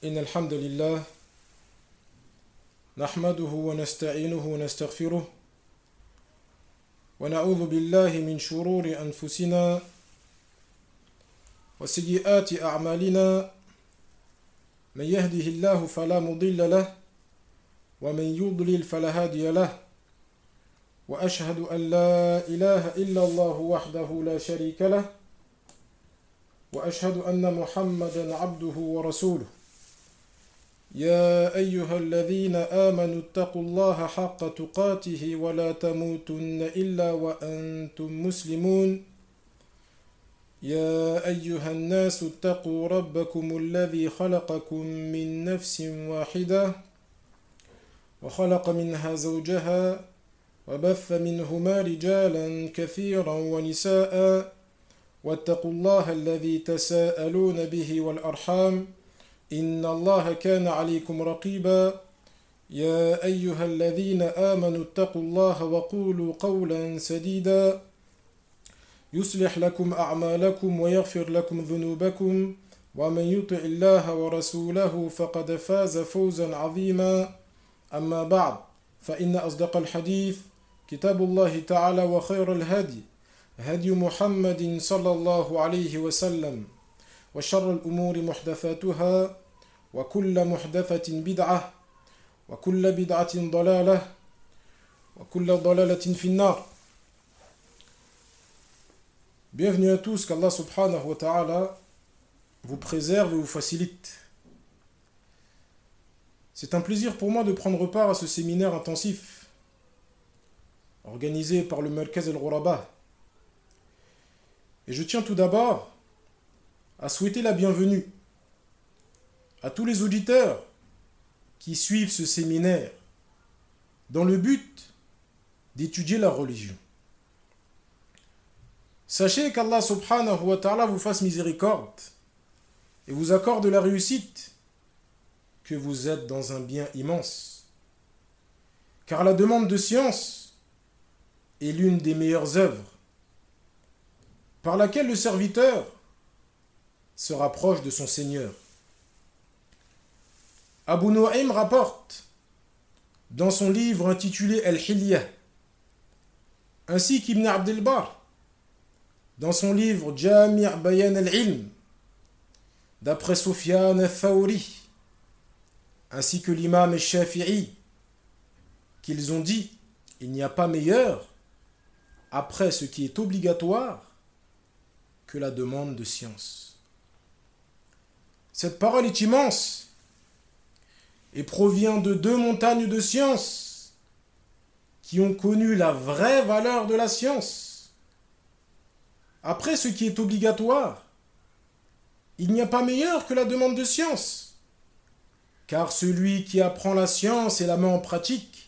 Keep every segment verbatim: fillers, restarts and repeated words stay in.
إن الحمد لله نحمده ونستعينه ونستغفره ونعوذ بالله من شرور أنفسنا وسيئات أعمالنا من يهده الله فلا مضل له ومن يضلل فلا هادي له وأشهد أن لا إله إلا الله وحده لا شريك له وأشهد أن محمدا عبده ورسوله يا أيها الذين آمنوا اتقوا الله حق تقاته ولا تموتن إلا وأنتم مسلمون يا أيها الناس اتقوا ربكم الذي خلقكم من نفس واحدة وخلق منها زوجها وبث منهما رجالا كثيرا ونساء واتقوا الله الذي تساءلون به والأرحام إن الله كان عليكم رقيبا يا أيها الذين آمنوا اتقوا الله وقولوا قولا سديدا يصلح لكم أعمالكم ويغفر لكم ذنوبكم ومن يطع الله ورسوله فقد فاز فوزا عظيما أما بعد فإن أصدق الحديث كتاب الله تعالى وخير الهدي هدي محمد صلى الله عليه وسلم وشر الأمور محدثاتها وكل محدثة بدعة وكل بدعة ضلالة وكل ضلالة في النار. Bienvenue à tous, qu'Allah subhanahu wa ta'ala vous préserve et vous facilite. C'est un plaisir pour moi de prendre part à ce séminaire intensif organisé par le Markaz al-Ghuraba. Et je tiens tout d'abord à souhaiter la bienvenue à tous les auditeurs qui suivent ce séminaire dans le but d'étudier la religion. Sachez qu'Allah subhanahu wa ta'ala vous fasse miséricorde et vous accorde la réussite, que vous êtes dans un bien immense. Car la demande de science est l'une des meilleures œuvres par laquelle le serviteur se rapproche de son Seigneur. Abu Nu'aym rapporte dans son livre intitulé Al-Hilyah, ainsi qu'Ibn Abd al-Barr dans son livre Jami' Bayan al-Ilm, d'après Sufyan al-Thawri, ainsi que l'imam al-Shafi'i, qu'ils ont dit: il n'y a pas meilleur après ce qui est obligatoire que la demande de science. Cette parole est immense et provient de deux montagnes de science qui ont connu la vraie valeur de la science. Après ce qui est obligatoire, il n'y a pas meilleur que la demande de science, car celui qui apprend la science et la met en pratique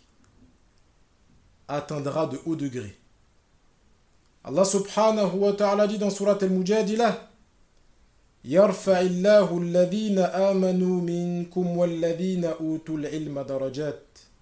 atteindra de hauts degrés. Allah subhanahu wa ta'ala dit dans Surat Al-Mujadilah: يرفع الله الذين آمنوا منكم والذين أوتوا العلم درجات.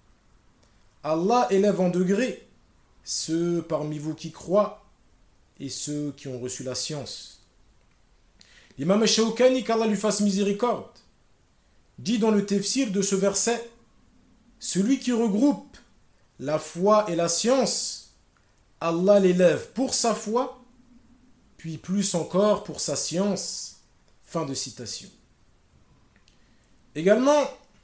Allah élève en degrés ceux parmi vous qui croient et ceux qui ont reçu la science. L'imam al-Shawkani, qu'Allah lui fasse miséricorde, dit dans le tafsir de ce verset: celui qui regroupe la foi et la science, Allah l'élève pour sa foi, puis plus encore pour sa science. Fin de citation. Également,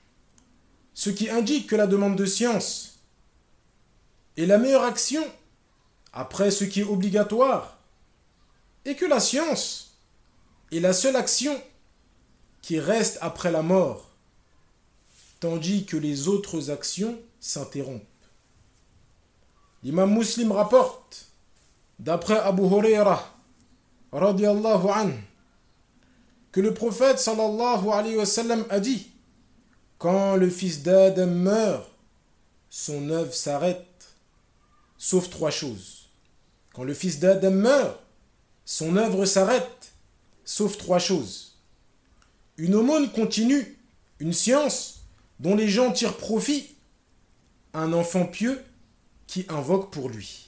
ce qui indique que la demande de science est la meilleure action après ce qui est obligatoire, et que la science est la seule action qui reste après la mort, tandis que les autres actions s'interrompent. L'imam Muslim rapporte, d'après Abu Huraira radiyallahu anhu, que le prophète sallallahu alayhi wa sallam a dit: quand le fils d'Adam meurt, son œuvre s'arrête, sauf trois choses. Quand le fils d'Adam meurt, son œuvre s'arrête, sauf trois choses. Une aumône continue, une science dont les gens tirent profit, un enfant pieux qui invoque pour lui.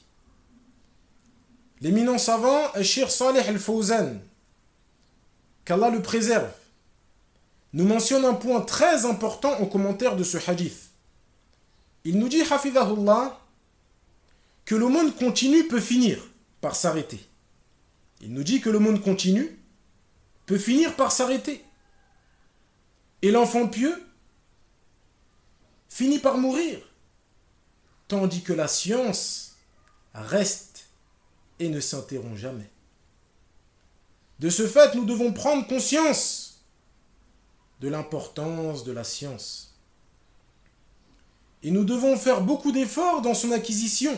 L'éminent savant Cheikh Saleh Al-Fawzan, qu'Allah le préserve, nous mentionne un point très important au commentaire de ce hadith. Il nous dit, hafidhahullah, que le monde continu peut finir par s'arrêter. Il nous dit que le monde continu peut finir par s'arrêter. Et l'enfant pieux finit par mourir, tandis que la science reste et ne s'interrompt jamais. De ce fait, nous devons prendre conscience de l'importance de la science. Et nous devons faire beaucoup d'efforts dans son acquisition,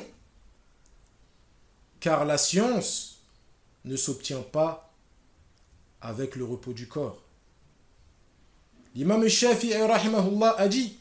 car la science ne s'obtient pas avec le repos du corps. L'imam Shafi'i rahimahullah a dit: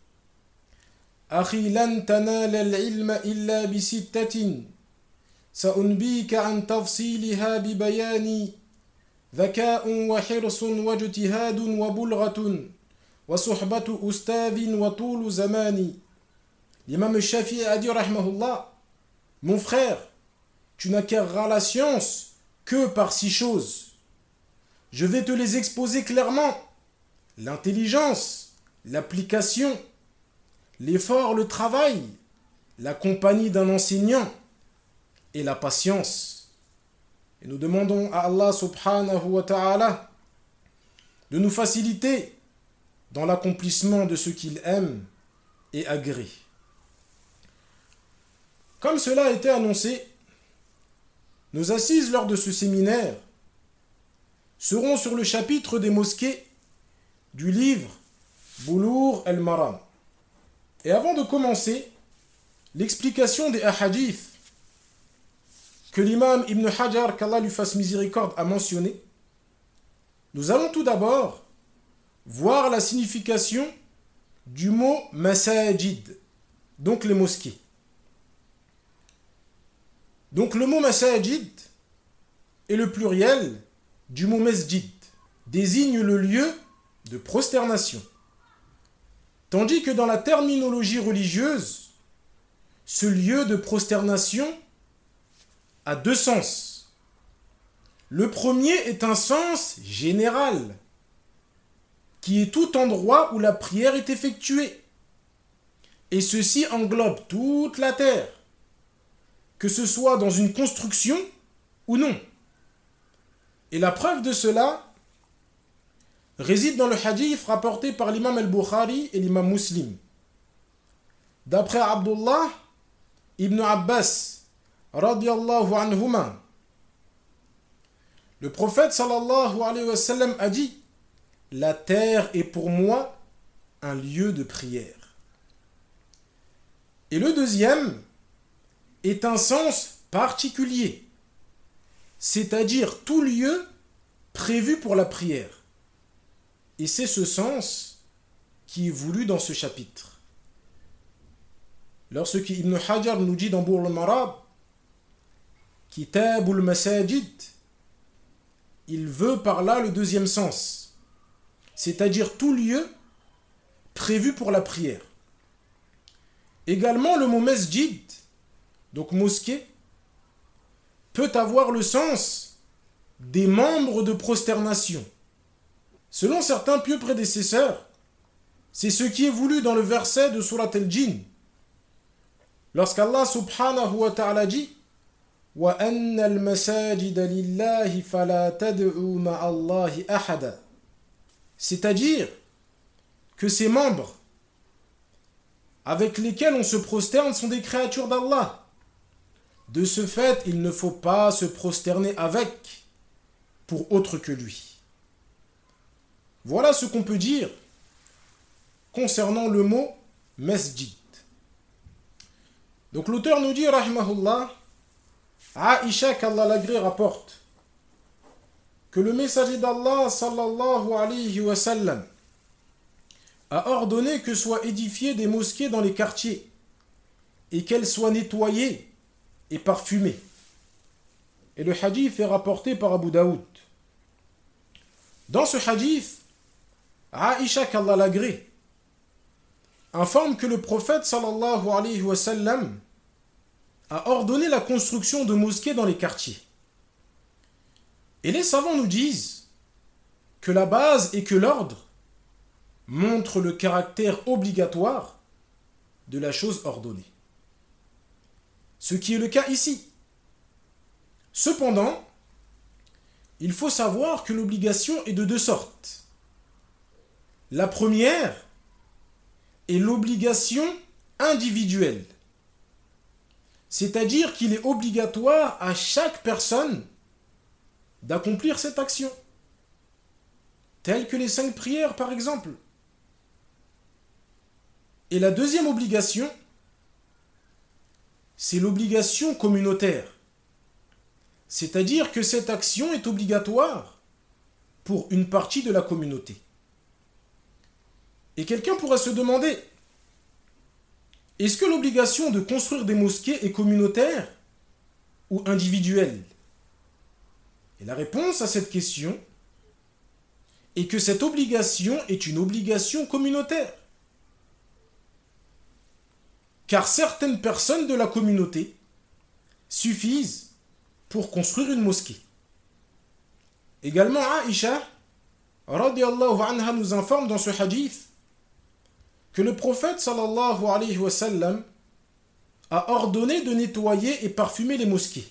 Akhi lan tanala al-ilma illa bi sittatin sa'unbika an tafsiliha bi bayani dhaka'un wa hirsun wa ijtihadun wa bulghatun wa suhbatu ustadhin wa tulu zamani. L'imam Shafi'i a dit rahimahullah: Mon frère, tu n'acquerras la science que par six choses. Je vais te les exposer clairement. L'intelligence, l'application, l'effort, le travail, la compagnie d'un enseignant et la patience. Et nous demandons à Allah subhanahu wa ta'ala de nous faciliter dans l'accomplissement de ce qu'il aime et agrée. Comme cela a été annoncé, nos assises lors de ce séminaire seront sur le chapitre des mosquées du livre Boulour el-Maram. Et avant de commencer l'explication des ahadiths que l'imam Ibn Hajar, qu'Allah lui fasse miséricorde, a mentionné, nous allons tout d'abord voir la signification du mot masajid, donc les mosquées. Donc le mot masajid est le pluriel du mot masjid, désigne le lieu de prosternation. Tandis que dans la terminologie religieuse, ce lieu de prosternation a deux sens. Le premier est un sens général, qui est tout endroit où la prière est effectuée. Et ceci englobe toute la terre, que ce soit dans une construction ou non. Et la preuve de cela réside dans le hadith rapporté par l'imam al-Bukhari et l'imam Muslim. D'après Abdullah ibn Abbas, radiyallahu anhuma, le prophète sallallahu alayhi wa sallam a dit: La terre est pour moi un lieu de prière. Et le deuxième est un sens particulier, c'est-à-dire tout lieu prévu pour la prière. Et c'est ce sens qui est voulu dans ce chapitre. Lorsque Ibn Hajar nous dit dans Boulour el-Maram, Kitabul Masajid, il veut par là le deuxième sens, c'est-à-dire tout lieu prévu pour la prière. Également, le mot masjid, donc mosquée, peut avoir le sens des membres de prosternation. Selon certains pieux prédécesseurs, c'est ce qui est voulu dans le verset de Surat al-Jinn, lorsqu'Allah subhanahu wa ta'ala dit: Wa anna al-masajida lillahi fala tad'u ma'allahi ahada. C'est-à-dire que ces membres avec lesquels on se prosterne sont des créatures d'Allah. De ce fait, il ne faut pas se prosterner avec pour autre que lui. Voilà ce qu'on peut dire concernant le mot masjid. Donc l'auteur nous dit, rahimahullah, Aïcha, qu'Allah l'agrée, rapporte que le messager d'Allah, sallallahu alayhi wa sallam, a ordonné que soient édifiées des mosquées dans les quartiers et qu'elles soient nettoyées et parfumées. Et le hadith est rapporté par Abu Daoud. Dans ce hadith, Aïcha, qu'Allah l'agrée, informe que le prophète sallallahu alayhi wa sallam a ordonné la construction de mosquées dans les quartiers. Et les savants nous disent que la base et que l'ordre montre le caractère obligatoire de la chose ordonnée. Ce qui est le cas ici. Cependant, il faut savoir que l'obligation est de deux sortes. La première est l'obligation individuelle, c'est-à-dire qu'il est obligatoire à chaque personne d'accomplir cette action, telle que les cinq prières par exemple. Et la deuxième obligation, c'est l'obligation communautaire, c'est-à-dire que cette action est obligatoire pour une partie de la communauté. Et quelqu'un pourrait se demander, est-ce que l'obligation de construire des mosquées est communautaire ou individuelle? Et la réponse à cette question est que cette obligation est une obligation communautaire. Car certaines personnes de la communauté suffisent pour construire une mosquée. Également, Aïcha, radiyallahu anha, nous informe dans ce hadith que le prophète sallallahu alayhi wa sallam a ordonné de nettoyer et parfumer les mosquées.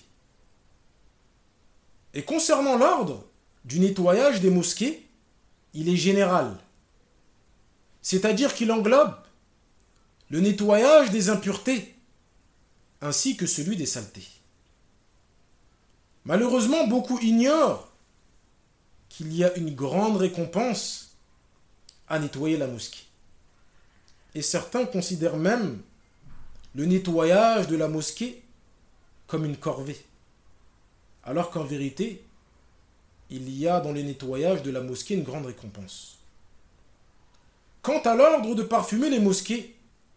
Et concernant l'ordre du nettoyage des mosquées, il est général. C'est-à-dire qu'il englobe le nettoyage des impuretés ainsi que celui des saletés. Malheureusement, beaucoup ignorent qu'il y a une grande récompense à nettoyer la mosquée. Et certains considèrent même le nettoyage de la mosquée comme une corvée. Alors qu'en vérité, il y a dans le nettoyage de la mosquée une grande récompense. Quant à l'ordre de parfumer les mosquées,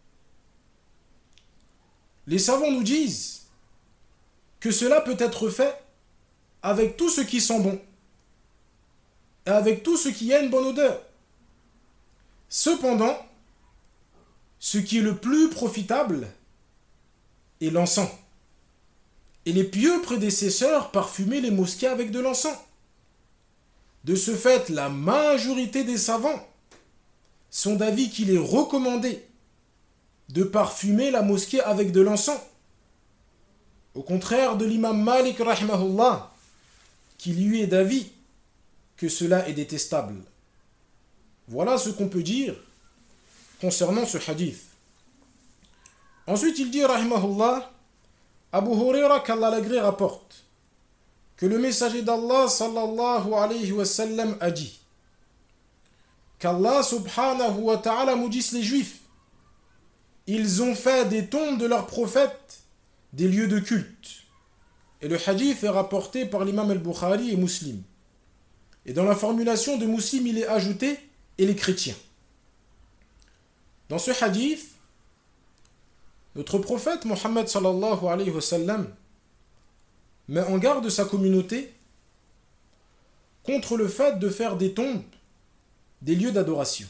les savants nous disent que cela peut être fait avec tout ce qui sent bon et avec tout ce qui a une bonne odeur. Cependant, ce qui est le plus profitable est l'encens. Et les pieux prédécesseurs parfumaient les mosquées avec de l'encens. De ce fait, la majorité des savants sont d'avis qu'il est recommandé de parfumer la mosquée avec de l'encens. Au contraire de l'imam Malik rahimahullah, qui lui est d'avis que cela est détestable. Voilà ce qu'on peut dire concernant ce hadith. Ensuite, il dit rahimahullah, Abu Huraira qu'Allah l'agré rapporte que le messager d'Allah sallallahu alayhi wa sallam a dit qu'Allah subhanahu wa ta'ala maudisse les juifs. Ils ont fait des tombes de leurs prophètes des lieux de culte. Et le hadith est rapporté par l'imam al-Bukhari et Muslim. Et dans la formulation de Muslim, il est ajouté « et les chrétiens ». Dans ce hadith, notre prophète Mohammed sallallahu alayhi wa sallam met en garde sa communauté contre le fait de faire des tombes des lieux d'adoration.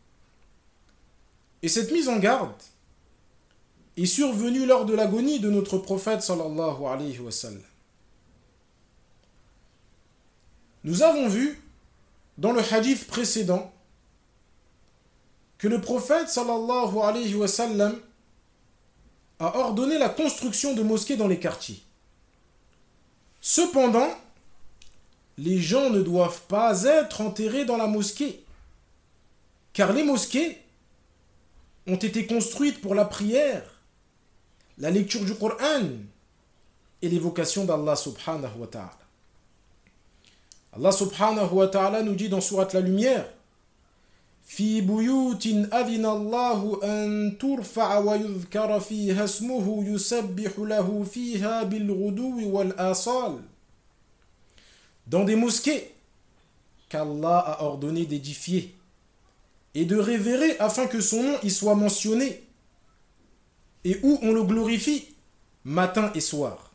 Et cette mise en garde est survenue lors de l'agonie de notre prophète sallallahu alayhi wa sallam. Nous avons vu dans le hadith précédent que le prophète sallallahu alayhi wa sallam a ordonné la construction de mosquées dans les quartiers. Cependant, les gens ne doivent pas être enterrés dans la mosquée, car les mosquées ont été construites pour la prière, la lecture du Coran et l'évocation d'Allah subhanahu wa ta'ala. Allah subhanahu wa ta'ala nous dit dans sourate La Lumière, Fi buyutin adhina Allahu an turfa'a wa yudhkara fiha ismuhu yusabbihu lahu fiha bil ghuduwi wal asal. Dans des mosquées qu'Allah a ordonné d'édifier et de révérer afin que son nom y soit mentionné et où on le glorifie matin et soir.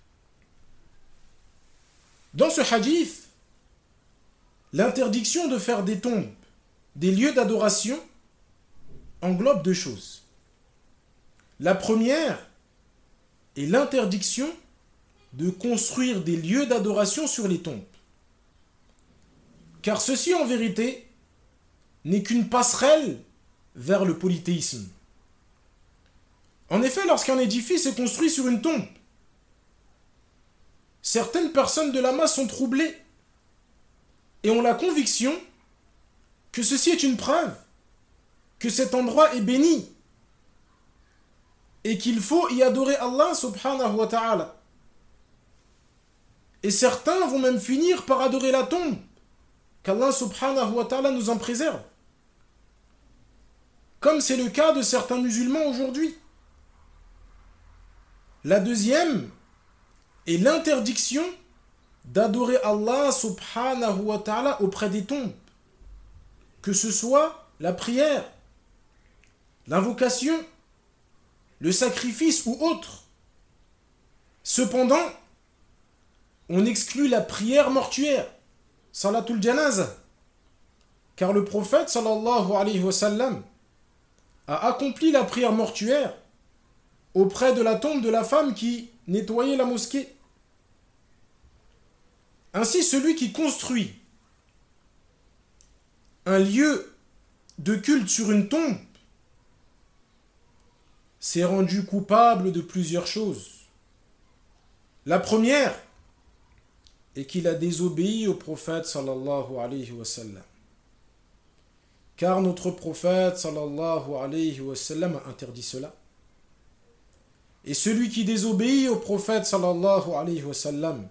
Dans ce hadith, l'interdiction de faire des tombes, des lieux d'adoration, englobe deux choses. La première est l'interdiction de construire des lieux d'adoration sur les tombes. Car ceci, en vérité, n'est qu'une passerelle vers le polythéisme. En effet, lorsqu'un édifice est construit sur une tombe, certaines personnes de la masse sont troublées et ont la conviction que ceci est une preuve, que cet endroit est béni et qu'il faut y adorer Allah subhanahu wa ta'ala. Et certains vont même finir par adorer la tombe, qu'Allah subhanahu wa ta'ala nous en préserve. Comme c'est le cas de certains musulmans aujourd'hui. La deuxième est l'interdiction d'adorer Allah subhanahu wa ta'ala auprès des tombes. Que ce soit la prière, l'invocation, le sacrifice ou autre. Cependant, on exclut la prière mortuaire, salatul janaza, car le prophète sallallahu alayhi wa sallam a accompli la prière mortuaire auprès de la tombe de la femme qui nettoyait la mosquée. Ainsi, celui qui construit un lieu de culte sur une tombe s'est rendu coupable de plusieurs choses. La première est qu'il a désobéi au prophète sallallahu alayhi wa sallam. Car notre prophète sallallahu alayhi wa sallam a interdit cela. Et celui qui désobéit au prophète sallallahu alayhi wa sallam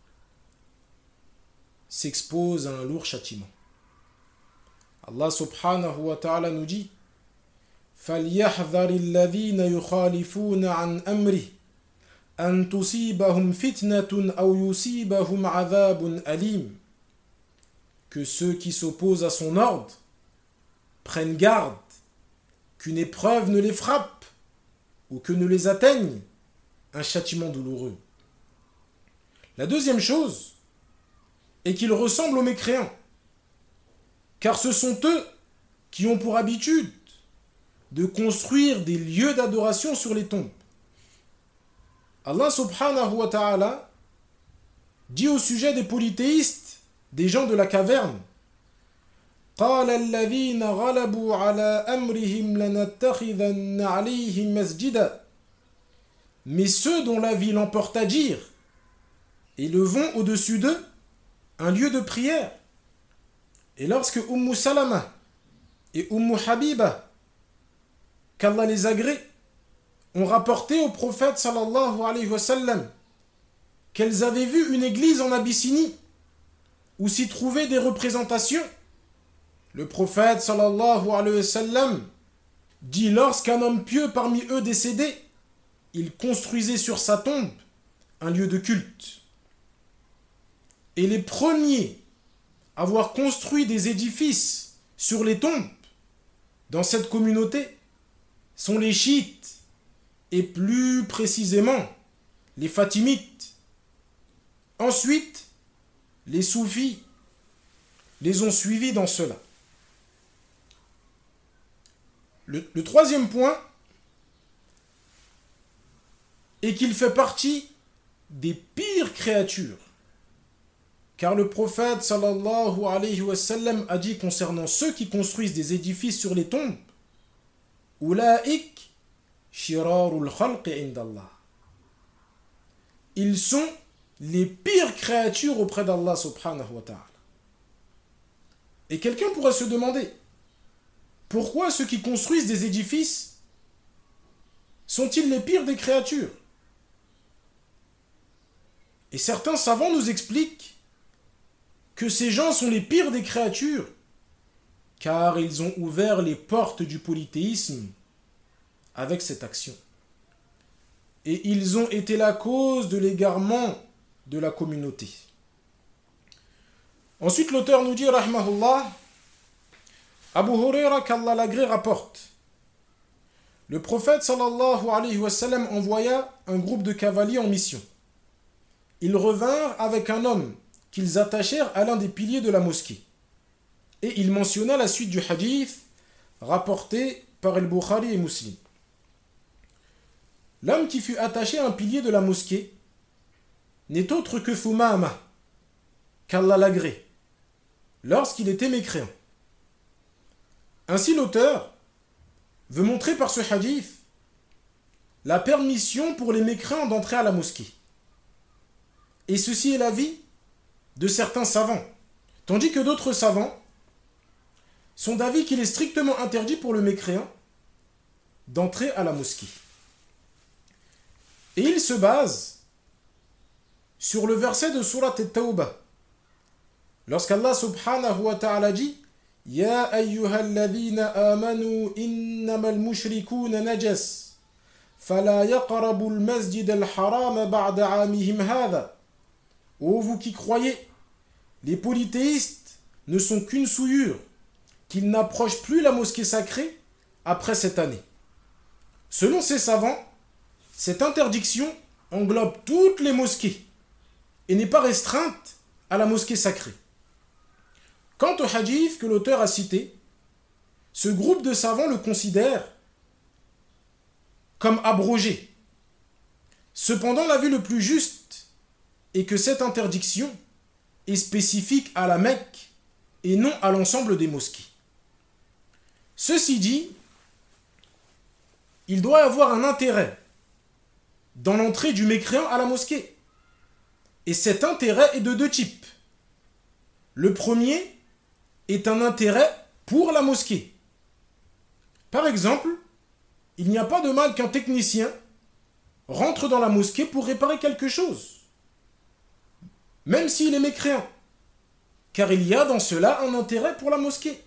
s'expose à un lourd châtiment. Allah subhanahu wa ta'ala nous dit فَلْيَحْذَرِ الَّذِينَ يُخَالِفُونَ عَنْ أَمْرِهِ أَنْ تُصِيبَهُمْ فِتْنَةٌ أَوْ يُصِيبَهُمْ عَذَابٌ أَلِيمٌ. Que ceux qui s'opposent à son ordre prennent garde qu'une épreuve ne les frappe ou que ne les atteigne un châtiment douloureux. La deuxième chose est qu'ils ressemblent aux mécréants, car ce sont eux qui ont pour habitude de construire des lieux d'adoration sur les tombes. Allah subhanahu wa ta'ala dit au sujet des polythéistes, des gens de la caverne, قال الذين غلبوا على أمرهم لنتخذن عليهم مسجدا. Mais ceux dont la vie l'emporte à dire, élevons au-dessus d'eux un lieu de prière. Et lorsque Umm Salama et Umm Habiba, qu'Allah les agrée, ont rapporté au prophète sallallahu alayhi wa sallam qu'elles avaient vu une église en Abyssinie où s'y trouvaient des représentations, le prophète sallallahu alayhi wa sallam dit: lorsqu'un homme pieux parmi eux décédait, il construisait sur sa tombe un lieu de culte. Et les premiers à avoir construit des édifices sur les tombes dans cette communauté sont les chiites et plus précisément les fatimites. Ensuite, les soufis les ont suivis dans cela. Le, le troisième point est qu'il fait partie des pires créatures. Car le prophète sallallahu alayhi wa sallam a dit concernant ceux qui construisent des édifices sur les tombes: Ulaik shirarul khalqi indallah. Ils sont les pires créatures auprès d'Allah subhanahu wa ta'ala. Et quelqu'un pourrait se demander: pourquoi ceux qui construisent des édifices sont-ils les pires des créatures? Et certains savants nous expliquent que ces gens sont les pires des créatures car ils ont ouvert les portes du polythéisme avec cette action. Et ils ont été la cause de l'égarement de la communauté. Ensuite, l'auteur nous dit, rahmahullah, Abu Huraira qu'Allah l'agrée rapporte: le prophète sallallahu alayhi wa sallam envoya un groupe de cavaliers en mission. Ils revinrent avec un homme qu'ils attachèrent à l'un des piliers de la mosquée. Et il mentionna la suite du hadith rapporté par Al-Bukhari et Muslim. L'homme qui fut attaché à un pilier de la mosquée n'est autre que Thumama, qu'Allah l'agrée, lorsqu'il était mécréant. Ainsi, l'auteur veut montrer par ce hadith la permission pour les mécréants d'entrer à la mosquée. Et ceci est l'avis de certains savants, tandis que d'autres savants sont d'avis qu'il est strictement interdit pour le mécréant d'entrer à la mosquée. Et il se base sur le verset de Surat At-Tawbah, lorsqu'Allah subhanahu wa ta'ala dit Ya ayyuhalladhina amanu innamal mushrikuna najas fala yaqrabu al-masjid al-haram ba'da 'amihim hadha. Ô vous qui croyez, les polythéistes ne sont qu'une souillure, qu'ils n'approchent plus la mosquée sacrée après cette année. Selon ces savants, cette interdiction englobe toutes les mosquées et n'est pas restreinte à la mosquée sacrée. Quant au hadith que l'auteur a cité, ce groupe de savants le considère comme abrogé. Cependant, l'avis le plus juste est que cette interdiction est spécifique à la Mecque et non à l'ensemble des mosquées. Ceci dit, il doit y avoir un intérêt dans l'entrée du mécréant à la mosquée. Et cet intérêt est de deux types. Le premier est un intérêt pour la mosquée. Par exemple, il n'y a pas de mal qu'un technicien rentre dans la mosquée pour réparer quelque chose, même s'il est mécréant, car il y a dans cela un intérêt pour la mosquée.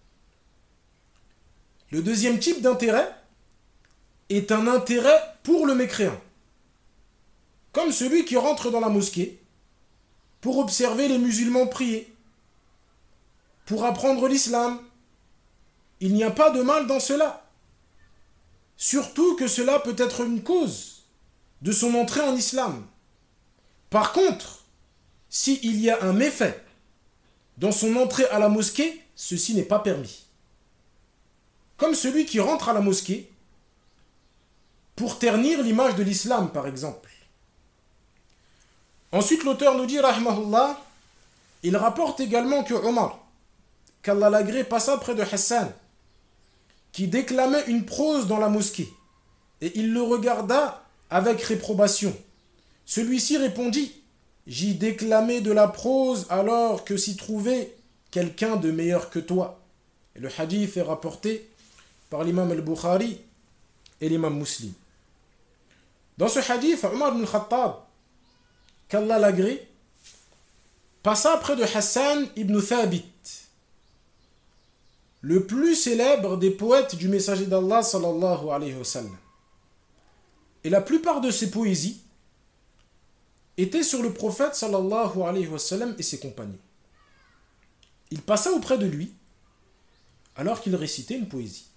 Le deuxième type d'intérêt est un intérêt pour le mécréant, comme celui qui rentre dans la mosquée pour observer les musulmans prier, pour apprendre l'islam. Il n'y a pas de mal dans cela, surtout que cela peut être une cause de son entrée en islam. Par contre, s'il y a un méfait dans son entrée à la mosquée, ceci n'est pas permis. Comme celui qui rentre à la mosquée pour ternir l'image de l'islam, par exemple. Ensuite, l'auteur nous dit, rahmahullah, il rapporte également que Omar, qu'Allah l'agrée, passa près de Hassan, qui déclamait une prose dans la mosquée, et il le regarda avec réprobation. Celui-ci répondit, j'y déclamais de la prose alors que s'y trouvait quelqu'un de meilleur que toi. Et le hadith est rapporté par l'imam al-Bukhari et l'imam Muslim. Dans ce hadith, Omar ibn al-Khattab, qu'Allah l'agrée, passa près de Hassan ibn Thabit, le plus célèbre des poètes du messager d'Allah sallallahu alayhi wa sallam. Et la plupart de ses poésies étaient sur le prophète sallallahu alayhi wa sallam et ses compagnons. Il passa auprès de lui alors qu'il récitait une poésie.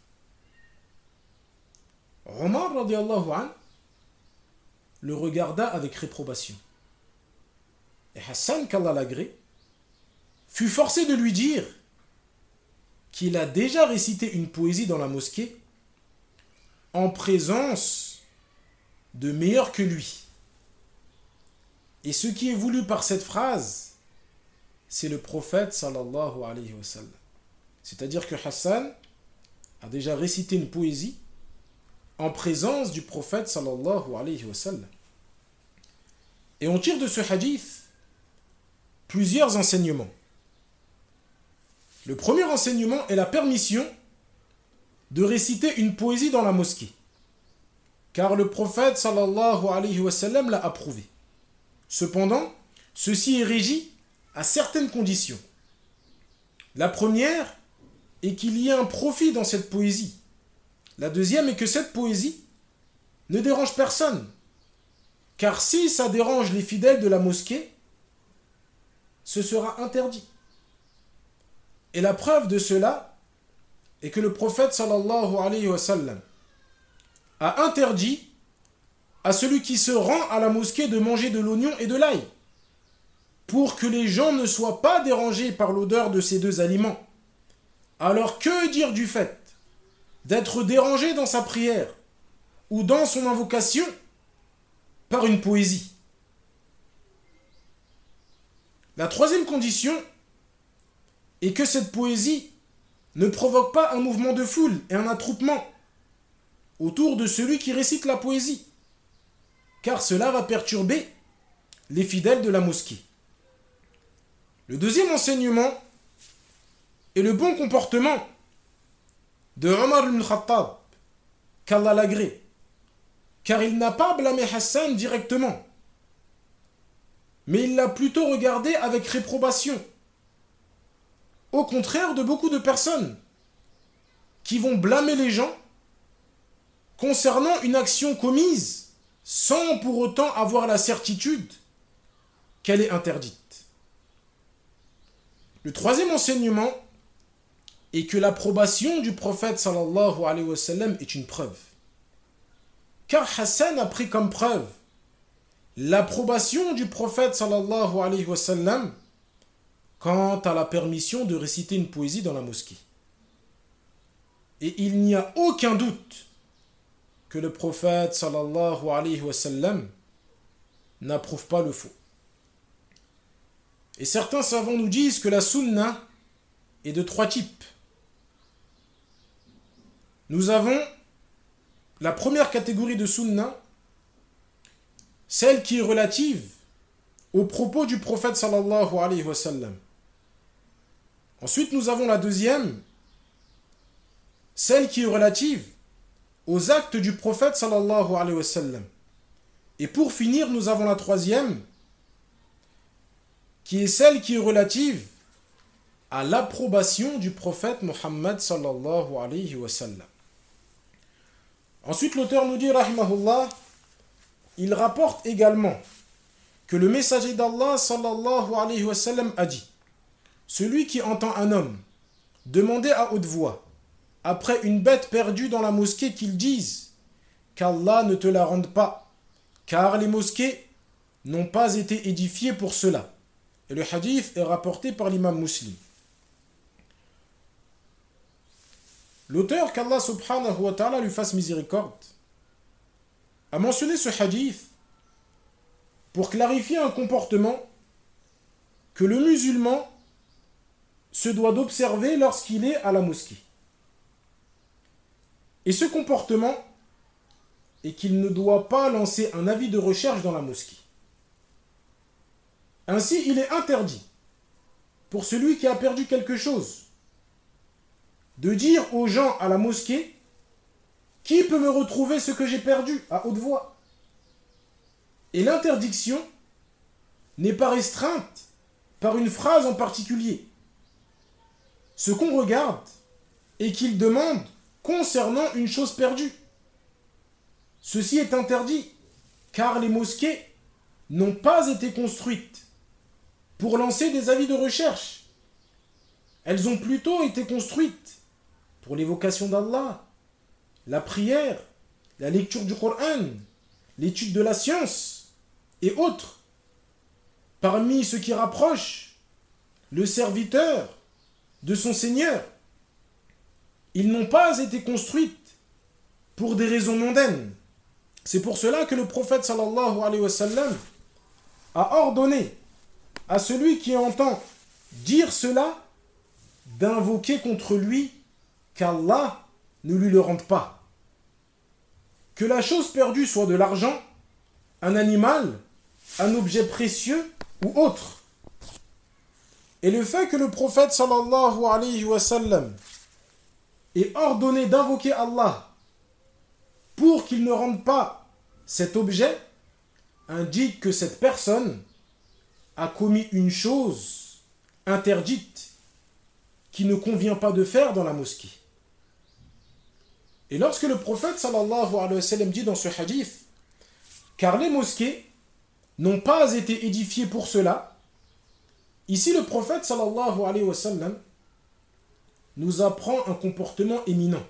Omar radiallahu anhu le regarda avec réprobation. Et Hassan, qu'Allah l'agrée, fut forcé de lui dire qu'il a déjà récité une poésie dans la mosquée en présence de meilleurs que lui. Et ce qui est voulu par cette phrase, c'est le prophète sallallahu alayhi wa sallam. C'est-à-dire que Hassan a déjà récité une poésie en présence du prophète sallallahu alayhi wa sallam. Et on tire de ce hadith plusieurs enseignements. Le premier enseignement est la permission de réciter une poésie dans la mosquée, car le prophète sallallahu alayhi wa sallam l'a approuvé. Cependant, ceci est régi à certaines conditions. La première est qu'il y ait un profit dans cette poésie. La deuxième est que cette poésie ne dérange personne, car si ça dérange les fidèles de la mosquée, ce sera interdit. Et la preuve de cela est que le prophète sallallahu alayhi wa sallam a interdit à celui qui se rend à la mosquée de manger de l'oignon et de l'ail, pour que les gens ne soient pas dérangés par l'odeur de ces deux aliments. Alors que dire du fait d'être dérangé dans sa prière ou dans son invocation par une poésie? La troisième condition est que cette poésie ne provoque pas un mouvement de foule et un attroupement autour de celui qui récite la poésie, car cela va perturber les fidèles de la mosquée. Le deuxième enseignement est le bon comportement de Omar ibn Khattab, qu'Allah l'agrée, car il n'a pas blâmé Hassan directement, mais il l'a plutôt regardé avec réprobation, au contraire de beaucoup de personnes qui vont blâmer les gens concernant une action commise sans pour autant avoir la certitude qu'elle est interdite. Le troisième enseignement est que l'approbation du prophète sallallahu alayhi wa sallam est une preuve. Car Hassan a pris comme preuve l'approbation du prophète sallallahu alayhi wa sallam quant à la permission de réciter une poésie dans la mosquée. Et il n'y a aucun doute que le prophète sallallahu alayhi wa sallam n'approuve pas le faux. Et certains savants nous disent que la sunna est de trois types. Nous avons la première catégorie de sunna, celle qui est relative aux propos du prophète sallallahu alayhi wa sallam. Ensuite, nous avons la deuxième, celle qui est relative aux actes du prophète sallallahu alayhi wa sallam. Et pour finir, nous avons la troisième, qui est celle qui est relative à l'approbation du prophète Muhammad sallallahu alayhi wa sallam. Ensuite, l'auteur nous dit, rahimahullah, il rapporte également que le messager d'Allah sallallahu alayhi wa sallam a dit: celui qui entend un homme demander à haute voix après une bête perdue dans la mosquée qu'il dise qu'Allah ne te la rende pas, car les mosquées n'ont pas été édifiées pour cela. Et le hadith est rapporté par l'imam Muslim. L'auteur, qu'Allah subhanahu wa ta'ala lui fasse miséricorde, a mentionné ce hadith pour clarifier un comportement que le musulman se doit d'observer lorsqu'il est à la mosquée. Et ce comportement est qu'il ne doit pas lancer un avis de recherche dans la mosquée. Ainsi, il est interdit pour celui qui a perdu quelque chose de dire aux gens à la mosquée: qui peut me retrouver ce que j'ai perdu, à haute voix. Et l'interdiction n'est pas restreinte par une phrase en particulier. Ce qu'on regarde est qu'il demande concernant une chose perdue. Ceci est interdit, car les mosquées n'ont pas été construites pour lancer des avis de recherche. Elles ont plutôt été construites pour l'évocation d'Allah, la prière, la lecture du Coran, l'étude de la science et autres. Parmi ceux qui rapprochent le serviteur de son Seigneur, ils n'ont pas été construites pour des raisons mondaines. C'est pour cela que le prophète sallallahu alayhi wa sallam a ordonné à celui qui entend dire cela d'invoquer contre lui qu'Allah ne lui le rende pas. Que la chose perdue soit de l'argent, un animal, un objet précieux ou autre. Et le fait que le prophète sallallahu alayhi wa sallam ait ordonné d'invoquer Allah pour qu'il ne rende pas cet objet indique que cette personne a commis une chose interdite qui ne convient pas de faire dans la mosquée. Et lorsque le prophète sallallahu alayhi wa sallam dit dans ce hadith: car les mosquées n'ont pas été édifiées pour cela, ici le prophète sallallahu alayhi wa sallam nous apprend un comportement éminent.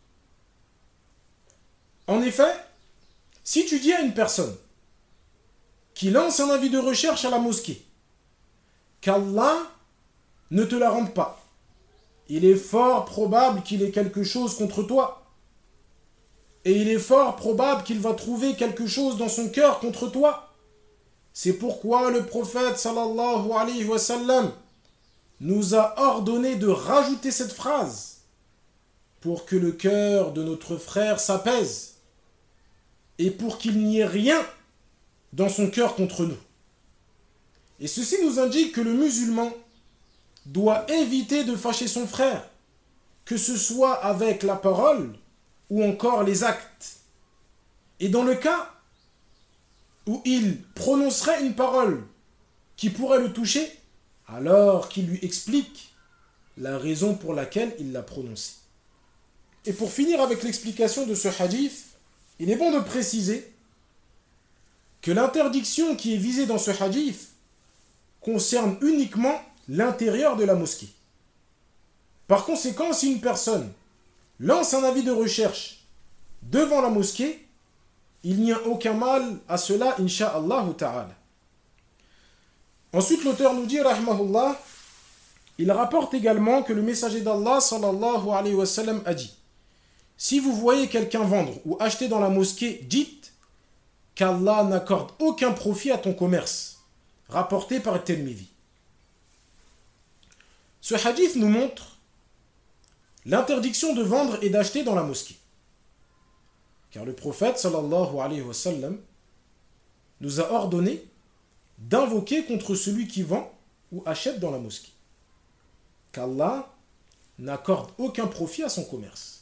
En effet, si tu dis à une personne qui lance un avis de recherche à la mosquée qu'Allah ne te la rende pas, il est fort probable qu'il ait quelque chose contre toi. Et il est fort probable qu'il va trouver quelque chose dans son cœur contre toi. C'est pourquoi le prophète sallallahu alayhi wa sallam nous a ordonné de rajouter cette phrase pour que le cœur de notre frère s'apaise et pour qu'il n'y ait rien dans son cœur contre nous. Et ceci nous indique que le musulman doit éviter de fâcher son frère, que ce soit avec la parole ou encore les actes. Et dans le cas où il prononcerait une parole qui pourrait le toucher, alors qu'il lui explique la raison pour laquelle il l'a prononcée. Et pour finir avec l'explication de ce hadith, il est bon de préciser que l'interdiction qui est visée dans ce hadith concerne uniquement l'intérieur de la mosquée. Par conséquent, si une personne lance un avis de recherche devant la mosquée, il n'y a aucun mal à cela, insha'Allah ta'ala. Ensuite, l'auteur nous dit, rahmahullah, il rapporte également que le messager d'Allah, sallallahu alayhi wa sallam, a dit: si vous voyez quelqu'un vendre ou acheter dans la mosquée, dites qu'Allah n'accorde aucun profit à ton commerce. Rapporté par Tirmidhi. Ce hadith nous montre l'interdiction de vendre et d'acheter dans la mosquée. Car le prophète, sallallahu alayhi wa sallam, nous a ordonné d'invoquer contre celui qui vend ou achète dans la mosquée, qu'Allah n'accorde aucun profit à son commerce.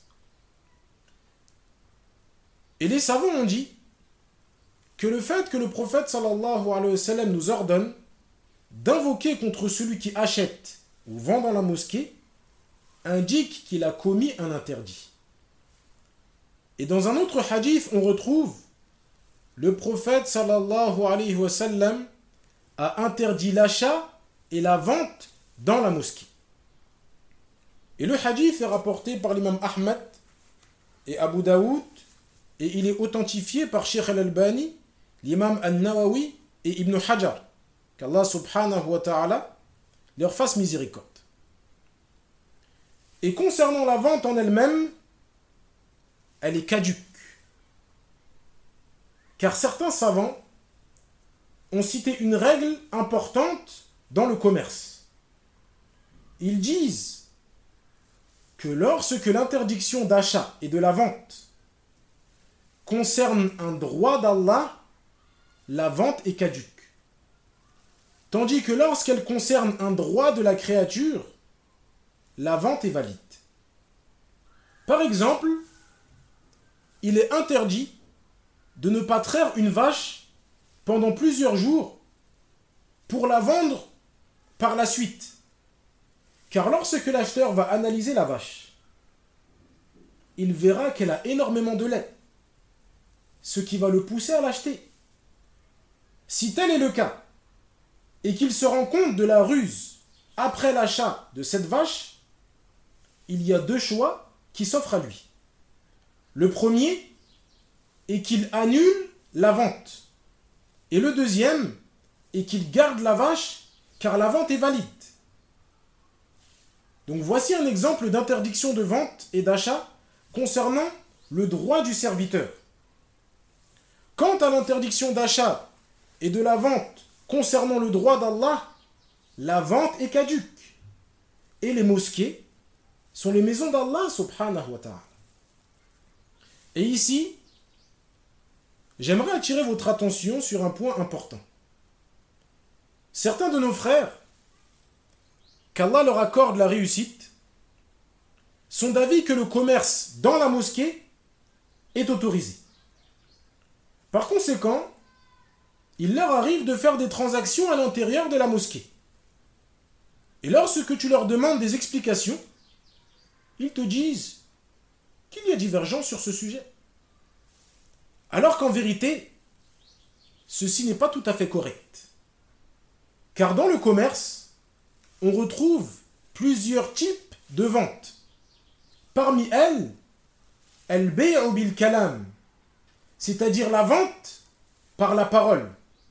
Et les savants ont dit que le fait que le prophète sallallahu alayhi wa sallam nous ordonne d'invoquer contre celui qui achète ou vend dans la mosquée indique qu'il a commis un interdit. Et dans un autre hadith, on retrouve le prophète sallallahu alayhi wa sallam a interdit l'achat et la vente dans la mosquée. Et le hadith est rapporté par l'imam Ahmed et Abu Daoud et il est authentifié par Sheikh al-Albani, l'imam al-Nawawi et Ibn Hajar, qu'Allah subhanahu wa ta'ala leur fasse miséricorde. Et concernant la vente en elle-même, elle est caduque. Car certains savants ont cité une règle importante dans le commerce. Ils disent que lorsque l'interdiction d'achat et de la vente concerne un droit d'Allah, la vente est caduque. Tandis que lorsqu'elle concerne un droit de la créature, la vente est valide. Par exemple, il est interdit de ne pas traire une vache pendant plusieurs jours pour la vendre par la suite. Car lorsque l'acheteur va analyser la vache, il verra qu'elle a énormément de lait, ce qui va le pousser à l'acheter. Si tel est le cas, et qu'il se rend compte de la ruse après l'achat de cette vache, il y a deux choix qui s'offrent à lui. Le premier est qu'il annule la vente. Et le deuxième est qu'il garde la vache car la vente est valide. Donc voici un exemple d'interdiction de vente et d'achat concernant le droit du serviteur. Quant à l'interdiction d'achat et de la vente concernant le droit d'Allah, la vente est caduque. Et les mosquées sont les maisons d'Allah subhanahu wa ta'ala. Et ici, j'aimerais attirer votre attention sur un point important. Certains de nos frères, qu'Allah leur accorde la réussite, sont d'avis que le commerce dans la mosquée est autorisé. Par conséquent, il leur arrive de faire des transactions à l'intérieur de la mosquée. Et lorsque tu leur demandes des explications, ils te disent qu'il y a divergence sur ce sujet. Alors qu'en vérité, ceci n'est pas tout à fait correct. Car dans le commerce, on retrouve plusieurs types de ventes. Parmi elles, al-bay'u bil kalam, c'est-à-dire la vente par la parole.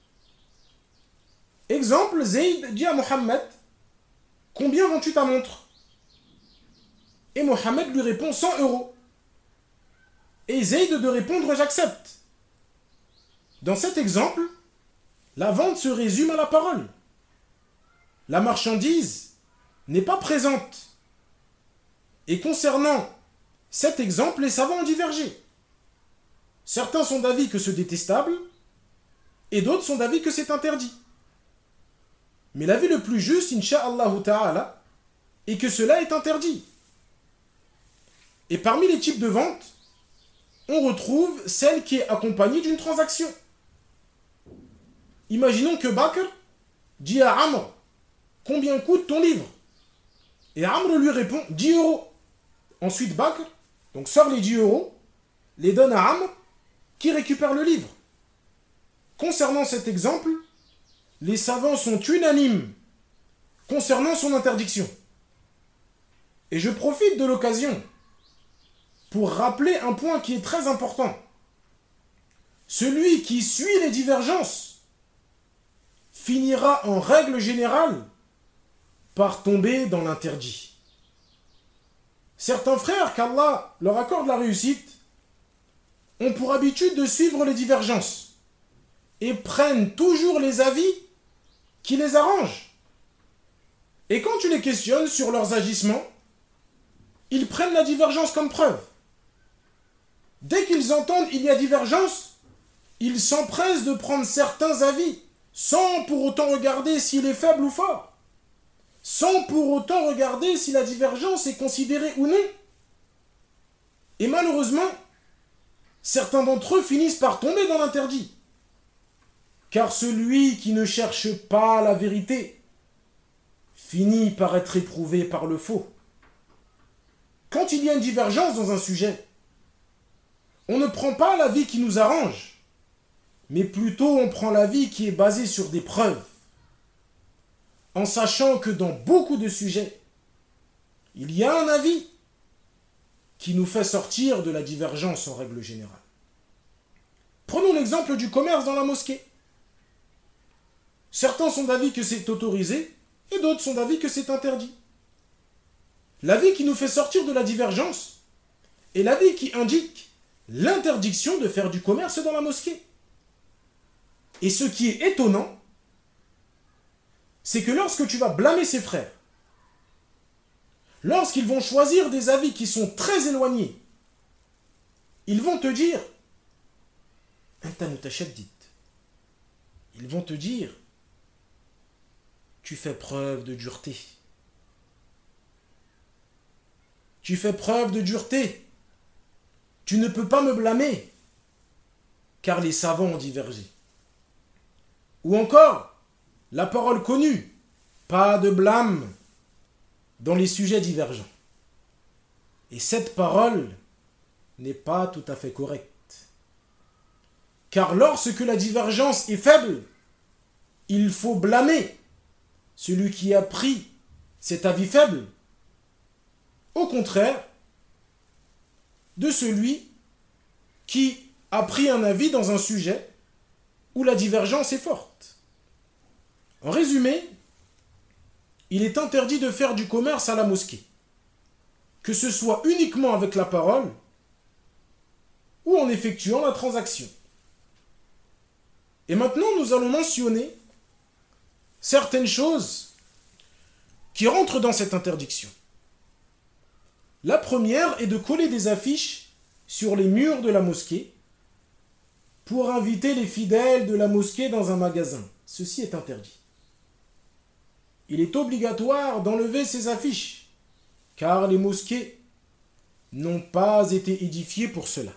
Exemple, Zayd dit à Mohammed: combien vends-tu ta montre? Et Mohammed lui répond cent euros. Et Zayd de répondre j'accepte. Dans cet exemple, la vente se résume à la parole. La marchandise n'est pas présente. Et concernant Cet exemple, les savants ont divergé. Certains sont d'avis que c'est détestable, et d'autres sont d'avis que c'est interdit. Mais l'avis le plus juste, insha'Allah ta'ala, est que cela est interdit. Et parmi les types de vente, on retrouve celle qui est accompagnée d'une transaction. Imaginons que Bakr dit à Amr, combien coûte ton livre? Et Amr lui répond, dix euros. Ensuite Bakr, donc sort les dix euros, les donne à Amr, qui récupère le livre. Concernant cet exemple, les savants sont unanimes concernant son interdiction. Et je profite de l'occasion pour rappeler un point qui est très important. Celui qui suit les divergences finira en règle générale par tomber dans l'interdit. Certains frères, qu'Allah leur accorde la réussite, ont pour habitude de suivre les divergences et prennent toujours les avis qui les arrangent. Et quand tu les questionnes sur leurs agissements, ils prennent la divergence comme preuve. Dès qu'ils entendent il y a divergence, ils s'empressent de prendre certains avis, sans pour autant regarder s'il est faible ou fort, sans pour autant regarder si la divergence est considérée ou non. Et malheureusement, certains d'entre eux finissent par tomber dans l'interdit. Car celui qui ne cherche pas la vérité finit par être éprouvé par le faux. Quand il y a une divergence dans un sujet, on ne prend pas l'avis qui nous arrange, mais plutôt on prend l'avis qui est basé sur des preuves, en sachant que dans beaucoup de sujets, il y a un avis qui nous fait sortir de la divergence en règle générale. Prenons l'exemple du commerce dans la mosquée. Certains sont d'avis que c'est autorisé et d'autres sont d'avis que c'est interdit. L'avis qui nous fait sortir de la divergence est l'avis qui indique l'interdiction de faire du commerce dans la mosquée. Et ce qui est étonnant, c'est que lorsque tu vas blâmer ses frères, lorsqu'ils vont choisir des avis qui sont très éloignés, ils vont te dire Anta mutashaddid. Ils vont te dire tu fais preuve de dureté. Tu fais preuve de dureté. Tu ne peux pas me blâmer, car les savants ont divergé. Ou encore, la parole connue, pas de blâme dans les sujets divergents. Et cette parole n'est pas tout à fait correcte. Car lorsque la divergence est faible, il faut blâmer celui qui a pris cet avis faible, au contraire de celui qui a pris un avis dans un sujet où la divergence est forte. En résumé, il est interdit de faire du commerce à la mosquée, que ce soit uniquement avec la parole ou en effectuant la transaction. Et maintenant, nous allons mentionner certaines choses qui rentrent dans cette interdiction. La première est de coller des affiches sur les murs de la mosquée pour inviter les fidèles de la mosquée dans un magasin. Ceci est interdit. Il est obligatoire d'enlever ces affiches, car les mosquées n'ont pas été édifiées pour cela.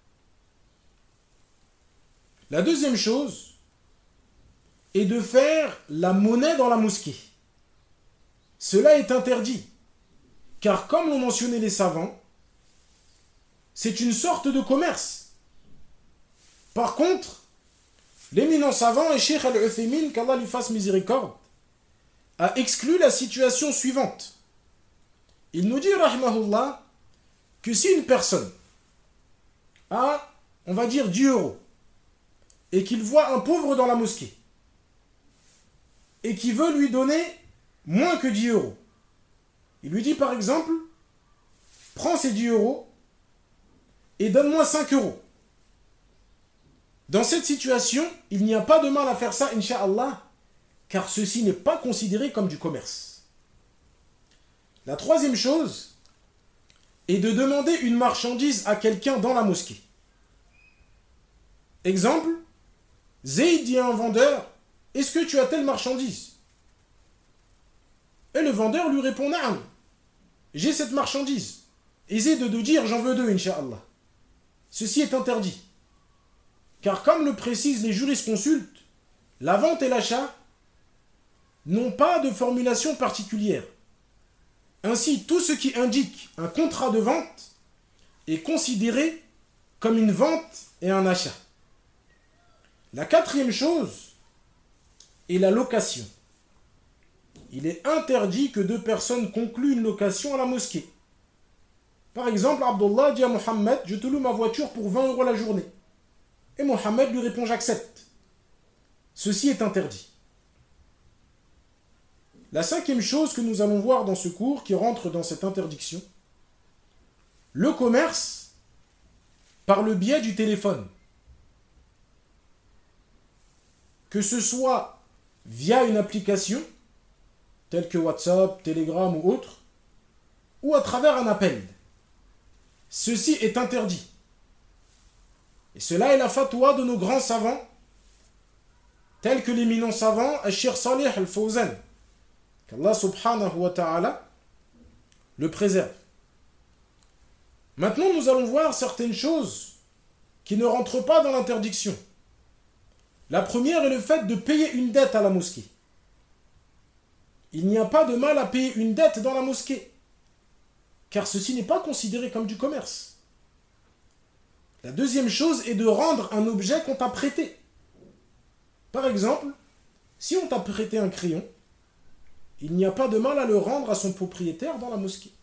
La deuxième chose est de faire la monnaie dans la mosquée. Cela est interdit, car comme l'ont mentionné les savants, c'est une sorte de commerce. Par contre, l'éminent savant et Cheikh Al-Uthaymin, qu'Allah lui fasse miséricorde, a exclu la situation suivante. Il nous dit, rahimahullah, que si une personne a, on va dire, dix euros, et qu'il voit un pauvre dans la mosquée, et qui veut lui donner moins que dix euros, il lui dit par exemple, prends ces dix euros et donne-moi cinq euros. Dans cette situation, il n'y a pas de mal à faire ça, incha'Allah, car ceci n'est pas considéré comme du commerce. La troisième chose et de demander une marchandise à quelqu'un dans la mosquée. Exemple, Zayd dit à un vendeur, est-ce que tu as telle marchandise? Et le vendeur lui répond, Naam, j'ai cette marchandise. Et Zayd de dire, j'en veux deux, Inch'Allah. Ceci est interdit. Car comme le précisent les jurisconsultes, la vente et l'achat n'ont pas de formulation particulière. Ainsi, tout ce qui indique un contrat de vente est considéré comme une vente et un achat. La quatrième chose est la location. Il est interdit que deux personnes concluent une location à la mosquée. Par exemple, Abdullah dit à Mohammed, je te loue ma voiture pour vingt euros la journée. Et Mohammed lui répond, j'accepte. Ceci est interdit. La cinquième chose que nous allons voir dans ce cours, qui rentre dans cette interdiction, le commerce par le biais du téléphone. Que ce soit via une application, telle que WhatsApp, Telegram ou autre, ou à travers un appel. Ceci est interdit. Et cela est la fatwa de nos grands savants, tels que l'éminent savant Al-Shir Salih Al-Fawzan, qu'Allah subhanahu wa ta'ala le préserve. Maintenant, nous allons voir certaines choses qui ne rentrent pas dans l'interdiction. La première est le fait de payer une dette à la mosquée. Il n'y a pas de mal à payer une dette dans la mosquée, car ceci n'est pas considéré comme du commerce. La deuxième chose est de rendre un objet qu'on t'a prêté. Par exemple, si on t'a prêté un crayon, il n'y a pas de mal à le rendre à son propriétaire dans la mosquée.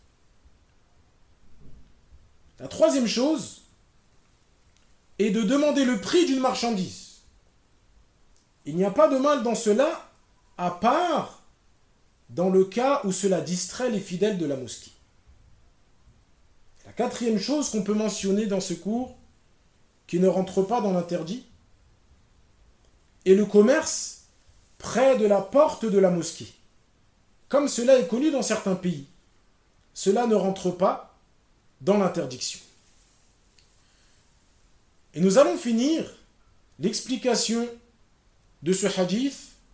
La troisième chose est de demander le prix d'une marchandise. Il n'y a pas de mal dans cela, à part dans le cas où cela distrait les fidèles de la mosquée. La quatrième chose qu'on peut mentionner dans ce cours, qui ne rentre pas dans l'interdit, est le commerce près de la porte de la mosquée. Comme cela est connu dans certains pays, cela ne rentre pas dans l'interdiction. Et nous allons finir l'explication de ce hadith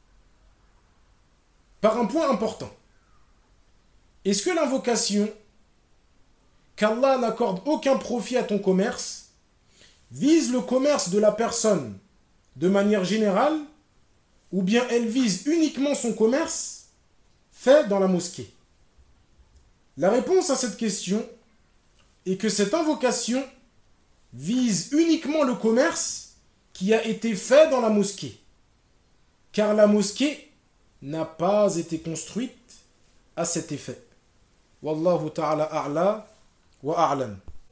par un point important. Est-ce que l'invocation qu'Allah n'accorde aucun profit à ton commerce vise le commerce de la personne de manière générale, ou bien elle vise uniquement son commerce fait dans la mosquée? La réponse à cette question est que cette invocation vise uniquement le commerce qui a été fait dans la mosquée, car la mosquée n'a pas été construite à cet effet. Wallahu ta'ala a'la wa a'lam.